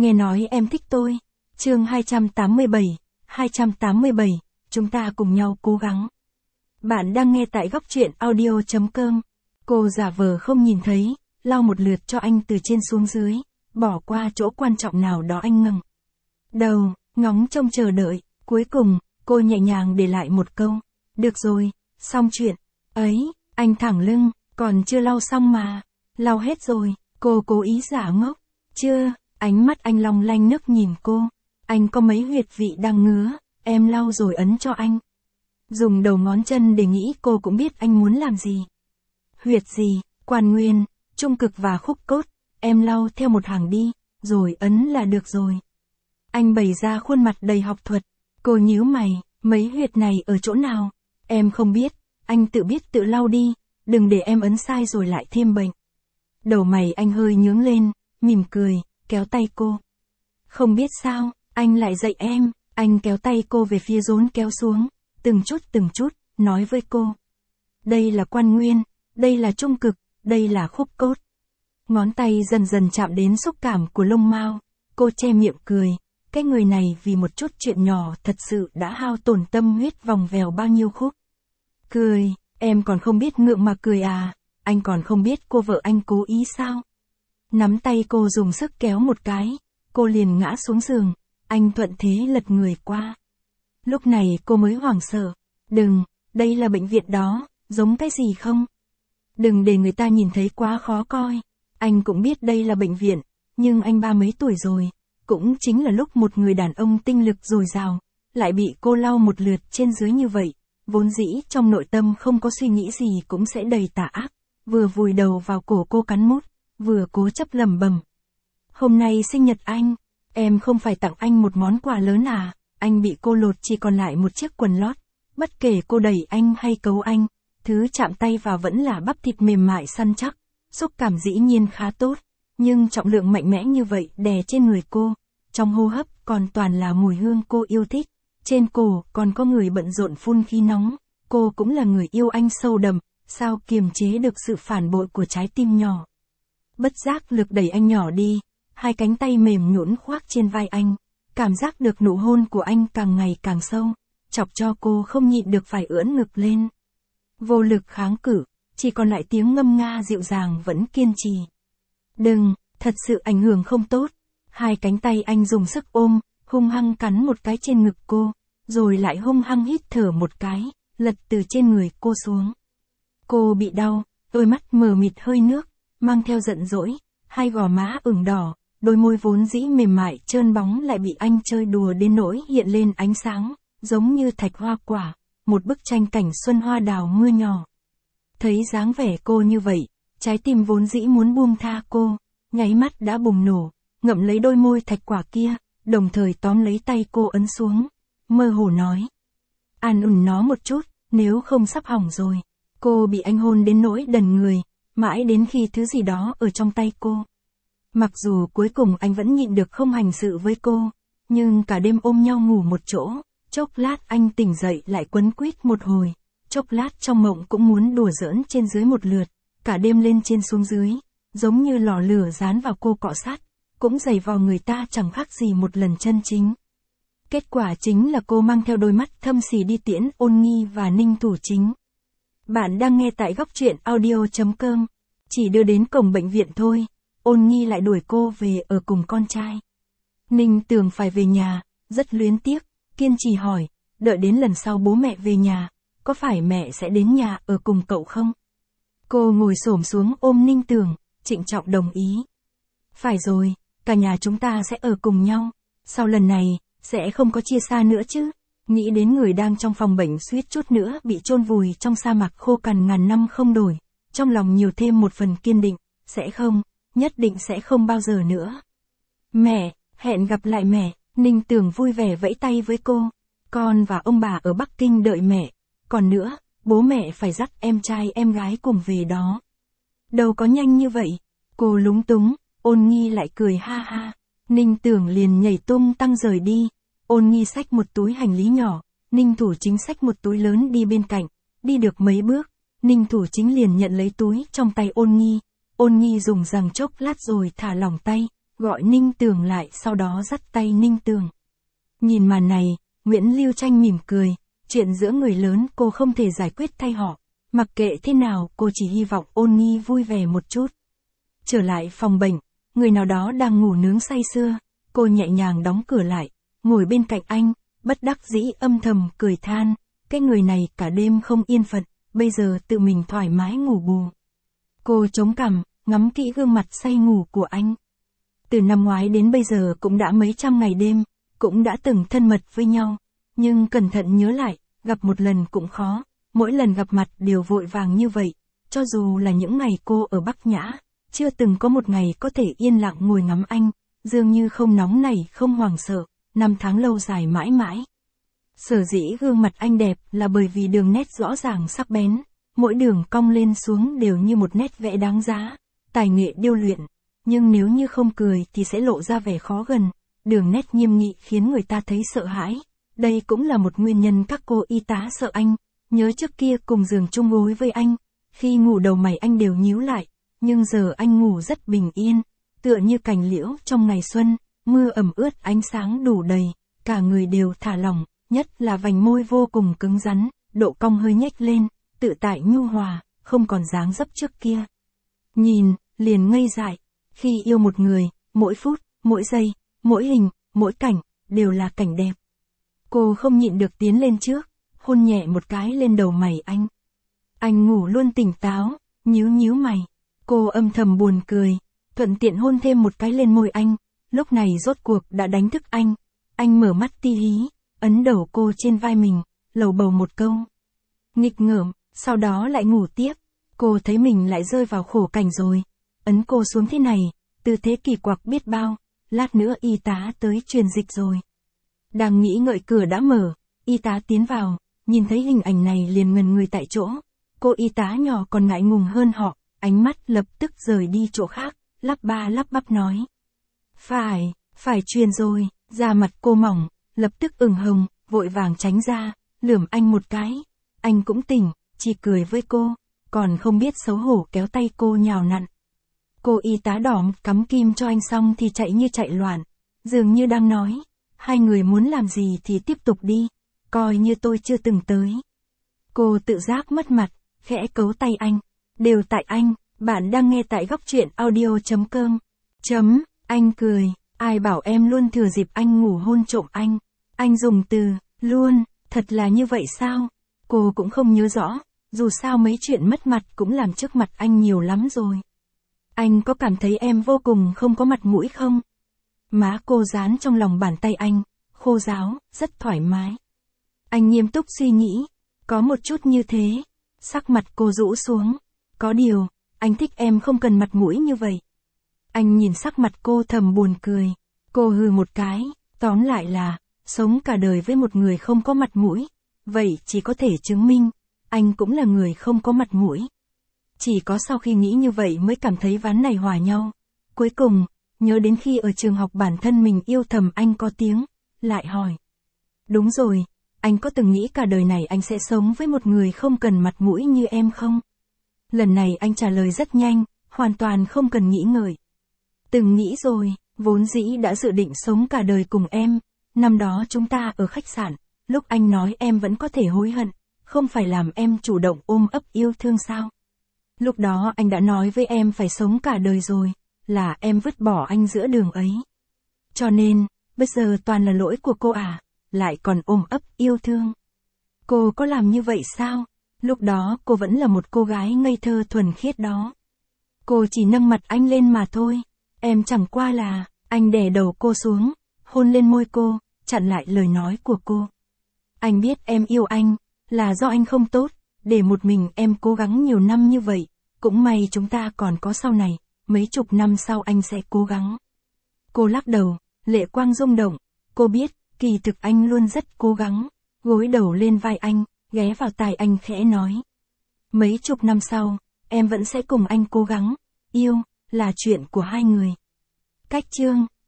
Nghe nói em thích tôi. Chương 287, chúng ta cùng nhau cố gắng. Bạn đang nghe tại góc truyện audio.com. Cô giả vờ không nhìn thấy, lau một lượt cho anh từ trên xuống dưới, bỏ qua chỗ quan trọng nào đó anh ngẩng đầu, ngóng trông chờ đợi, cuối cùng, cô nhẹ nhàng để lại một câu. Được rồi, xong chuyện. Ấy, anh thẳng lưng, còn chưa lau xong mà. Lau hết rồi, cô cố ý giả ngốc. Chưa, ánh mắt anh long lanh nước nhìn cô. Anh có mấy huyệt vị đang ngứa, em lau rồi ấn cho anh. Dùng đầu ngón chân để nghĩ cô cũng biết anh muốn làm gì. Huyệt gì, quan nguyên, trung cực và khúc cốt, em lau theo một hàng đi, rồi ấn là được rồi. Anh bày ra khuôn mặt đầy học thuật. Cô nhíu mày, mấy huyệt này ở chỗ nào? Em không biết, anh tự biết tự lau đi, đừng để em ấn sai rồi lại thêm bệnh. Đầu mày anh hơi nhướng lên, mỉm cười, kéo tay cô. Không biết sao, anh lại dạy em, anh kéo tay cô về phía rốn kéo xuống, từng chút, nói với cô. Đây là quan nguyên, đây là trung cực, đây là khúc cốt. Ngón tay dần dần chạm đến xúc cảm của lông mao, cô che miệng cười. Cái người này vì một chút chuyện nhỏ thật sự đã hao tổn tâm huyết vòng vèo bao nhiêu khúc. Cười, em còn không biết ngượng mà cười à, anh còn không biết cô vợ anh cố ý sao. Nắm tay cô dùng sức kéo một cái, cô liền ngã xuống giường, anh thuận thế lật người qua. Lúc này cô mới hoảng sợ. Đừng, đây là bệnh viện đó, giống cái gì không? Đừng để người ta nhìn thấy quá khó coi. Anh cũng biết đây là bệnh viện, nhưng anh 30 mấy tuổi rồi. Cũng chính là lúc một người đàn ông tinh lực dồi dào, lại bị cô lau một lượt trên dưới như vậy, vốn dĩ trong nội tâm không có suy nghĩ gì cũng sẽ đầy tà ác, vừa vùi đầu vào cổ cô cắn mút, vừa cố chấp lẩm bẩm. Hôm nay sinh nhật anh, em không phải tặng anh một món quà lớn à, anh bị cô lột chỉ còn lại một chiếc quần lót, bất kể cô đẩy anh hay cấu anh, thứ chạm tay vào vẫn là bắp thịt mềm mại săn chắc, xúc cảm dĩ nhiên khá tốt, nhưng trọng lượng mạnh mẽ như vậy đè trên người cô. Trong hô hấp còn toàn là mùi hương cô yêu thích, trên cổ còn có người bận rộn phun khí nóng, cô cũng là người yêu anh sâu đậm, sao kiềm chế được sự phản bội của trái tim nhỏ. Bất giác lực đẩy anh nhỏ đi, hai cánh tay mềm nhũn khoác trên vai anh, cảm giác được nụ hôn của anh càng ngày càng sâu, chọc cho cô không nhịn được phải ưỡn ngực lên. Vô lực kháng cự, chỉ còn lại tiếng ngâm nga dịu dàng vẫn kiên trì. Đừng, thật sự ảnh hưởng không tốt. Hai cánh tay anh dùng sức ôm, hung hăng cắn một cái trên ngực cô, rồi lại hung hăng hít thở một cái, lật từ trên người cô xuống. Cô bị đau, đôi mắt mờ mịt hơi nước, mang theo giận dỗi, hai gò má ửng đỏ, đôi môi vốn dĩ mềm mại trơn bóng lại bị anh chơi đùa đến nỗi hiện lên ánh sáng, giống như thạch hoa quả, một bức tranh cảnh xuân hoa đào mưa nhỏ. Thấy dáng vẻ cô như vậy, trái tim vốn dĩ muốn buông tha cô, nháy mắt đã bùng nổ. Ngậm lấy đôi môi thạch quả kia, đồng thời tóm lấy tay cô ấn xuống, mơ hồ nói. An ủi nó một chút, nếu không sắp hỏng rồi. Cô bị anh hôn đến nỗi đần người, mãi đến khi thứ gì đó ở trong tay cô. Mặc dù cuối cùng anh vẫn nhịn được không hành sự với cô, nhưng cả đêm ôm nhau ngủ một chỗ, chốc lát anh tỉnh dậy lại quấn quýt một hồi, chốc lát trong mộng cũng muốn đùa giỡn trên dưới một lượt, cả đêm lên trên xuống dưới, giống như lò lửa dán vào cô cọ sát. Cũng giày vò người ta chẳng khác gì một lần chân chính. Kết quả chính là cô mang theo đôi mắt thâm sỉ đi tiễn Ôn Nghi và Ninh Thủ Chính. Bạn đang nghe tại góc truyện audio.com. Chỉ đưa đến cổng bệnh viện thôi, Ôn Nghi lại đuổi cô về ở cùng con trai. Ninh tưởng phải về nhà, rất luyến tiếc, kiên trì hỏi, đợi đến lần sau bố mẹ về nhà, có phải mẹ sẽ đến nhà ở cùng cậu không? Cô ngồi xổm xuống ôm Ninh Tưởng, trịnh trọng đồng ý. Phải rồi. Cả nhà chúng ta sẽ ở cùng nhau, sau lần này, sẽ không có chia xa nữa chứ. Nghĩ đến người đang trong phòng bệnh suýt chút nữa bị chôn vùi trong sa mạc khô cằn ngàn năm không đổi, trong lòng nhiều thêm một phần kiên định, sẽ không, nhất định sẽ không bao giờ nữa. Mẹ, hẹn gặp lại mẹ, Ninh Tưởng vui vẻ vẫy tay với cô, con và ông bà ở Bắc Kinh đợi mẹ, còn nữa, bố mẹ phải dắt em trai em gái cùng về đó. Đâu có nhanh như vậy, cô lúng túng. Ôn Nghi lại cười ha ha, Ninh Tưởng liền nhảy tung tăng rời đi, Ôn Nghi xách một túi hành lý nhỏ, Ninh Thủ Chính xách một túi lớn đi bên cạnh, đi được mấy bước, Ninh Thủ Chính liền nhận lấy túi trong tay Ôn Nghi dùng rằng chốc lát rồi thả lỏng tay, gọi Ninh Tường lại sau đó dắt tay Ninh Tường. Nhìn màn này, Nguyễn Lưu Tranh mỉm cười, chuyện giữa người lớn cô không thể giải quyết thay họ. Mặc kệ thế nào cô chỉ hy vọng Ôn Nhi vui vẻ một chút. Trở lại phòng bệnh, người nào đó đang ngủ nướng say sưa, cô nhẹ nhàng đóng cửa lại, ngồi bên cạnh anh, bất đắc dĩ âm thầm cười than, cái người này cả đêm không yên phận, bây giờ tự mình thoải mái ngủ bù. Cô chống cằm, ngắm kỹ gương mặt say ngủ của anh. Từ năm ngoái đến bây giờ cũng đã mấy trăm ngày đêm, cũng đã từng thân mật với nhau, nhưng cẩn thận nhớ lại, gặp một lần cũng khó, mỗi lần gặp mặt đều vội vàng như vậy, cho dù là những ngày cô ở Bắc Nhã, chưa từng có một ngày có thể yên lặng ngồi ngắm anh, dường như không nóng nảy không hoảng sợ, năm tháng lâu dài mãi mãi. Sở dĩ gương mặt anh đẹp là bởi vì đường nét rõ ràng sắc bén, mỗi đường cong lên xuống đều như một nét vẽ đáng giá, tài nghệ điêu luyện, nhưng nếu như không cười thì sẽ lộ ra vẻ khó gần, đường nét nghiêm nghị khiến người ta thấy sợ hãi. Đây cũng là một nguyên nhân các cô y tá sợ anh, nhớ trước kia cùng giường chung gối với anh, khi ngủ đầu mày anh đều nhíu lại, nhưng giờ anh ngủ rất bình yên, tựa như cành liễu trong ngày xuân, mưa ẩm ướt ánh sáng đủ đầy, cả người đều thả lỏng, nhất là vành môi vô cùng cứng rắn, độ cong hơi nhếch lên, tự tại nhu hòa, không còn dáng dấp trước kia. Nhìn, liền ngây dại, khi yêu một người, mỗi phút, mỗi giây, mỗi hình, mỗi cảnh, đều là cảnh đẹp. Cô không nhịn được tiến lên trước, hôn nhẹ một cái lên đầu mày anh. Anh ngủ luôn tỉnh táo, nhíu nhíu mày. Cô âm thầm buồn cười, thuận tiện hôn thêm một cái lên môi anh, lúc này rốt cuộc đã đánh thức anh. Anh mở mắt ti hí, ấn đầu cô trên vai mình, lầu bầu một câu. Nghịch ngợm, sau đó lại ngủ tiếp. Cô thấy mình lại rơi vào khổ cảnh rồi. Ấn cô xuống thế này, tư thế kỳ quặc biết bao, lát nữa y tá tới truyền dịch rồi. Đang nghĩ ngợi cửa đã mở, y tá tiến vào, nhìn thấy hình ảnh này liền ngần người tại chỗ. Cô y tá nhỏ còn ngại ngùng hơn họ, ánh mắt lập tức rời đi chỗ khác, lắp ba lắp bắp nói. Phải truyền rồi, da mặt cô mỏng, lập tức ửng hồng, vội vàng tránh ra, lườm anh một cái. Anh cũng tỉnh, chỉ cười với cô, còn không biết xấu hổ kéo tay cô nhào nặn. Cô y tá đỏ cắm kim cho anh xong thì chạy như chạy loạn, dường như đang nói, hai người muốn làm gì thì tiếp tục đi, coi như tôi chưa từng tới. Cô tự giác mất mặt, khẽ cấu tay anh, đều tại anh, bạn đang nghe tại góc truyện audio.com. Anh cười, ai bảo em luôn thừa dịp anh ngủ hôn trộm anh. Anh dùng từ, luôn, thật là như vậy sao? Cô cũng không nhớ rõ, dù sao mấy chuyện mất mặt cũng làm trước mặt anh nhiều lắm rồi. Anh có cảm thấy em vô cùng không có mặt mũi không? Má cô dán trong lòng bàn tay anh, khô ráo, rất thoải mái. Anh nghiêm túc suy nghĩ, có một chút như thế. Sắc mặt cô rũ xuống, có điều, anh thích em không cần mặt mũi như vậy. Anh nhìn sắc mặt cô thầm buồn cười, cô hừ một cái, tóm lại là, sống cả đời với một người không có mặt mũi, vậy chỉ có thể chứng minh, anh cũng là người không có mặt mũi. Chỉ có sau khi nghĩ như vậy mới cảm thấy ván này hòa nhau. Cuối cùng, nhớ đến khi ở trường học bản thân mình yêu thầm anh có tiếng, lại hỏi. Đúng rồi, anh có từng nghĩ cả đời này anh sẽ sống với một người không cần mặt mũi như em không? Lần này anh trả lời rất nhanh, hoàn toàn không cần nghĩ ngợi. Từng nghĩ rồi, vốn dĩ đã dự định sống cả đời cùng em, năm đó chúng ta ở khách sạn, lúc anh nói em vẫn có thể hối hận, không phải làm em chủ động ôm ấp yêu thương sao? Lúc đó anh đã nói với em phải sống cả đời rồi, là em vứt bỏ anh giữa đường ấy. Cho nên, bây giờ toàn là lỗi của cô à, lại còn ôm ấp yêu thương. Cô có làm như vậy sao? Lúc đó cô vẫn là một cô gái ngây thơ thuần khiết đó. Cô chỉ nâng mặt anh lên mà thôi, em chẳng qua là, anh đè đầu cô xuống, hôn lên môi cô, chặn lại lời nói của cô. Anh biết em yêu anh, là do anh không tốt, để một mình em cố gắng nhiều năm như vậy, cũng may chúng ta còn có sau này, mấy chục năm sau anh sẽ cố gắng. Cô lắc đầu, lệ quang rung động, cô biết, kỳ thực anh luôn rất cố gắng, gối đầu lên vai anh, ghé vào tai anh khẽ nói. Mấy chục năm sau, em vẫn sẽ cùng anh cố gắng, yêu, là chuyện của hai người. Cách chương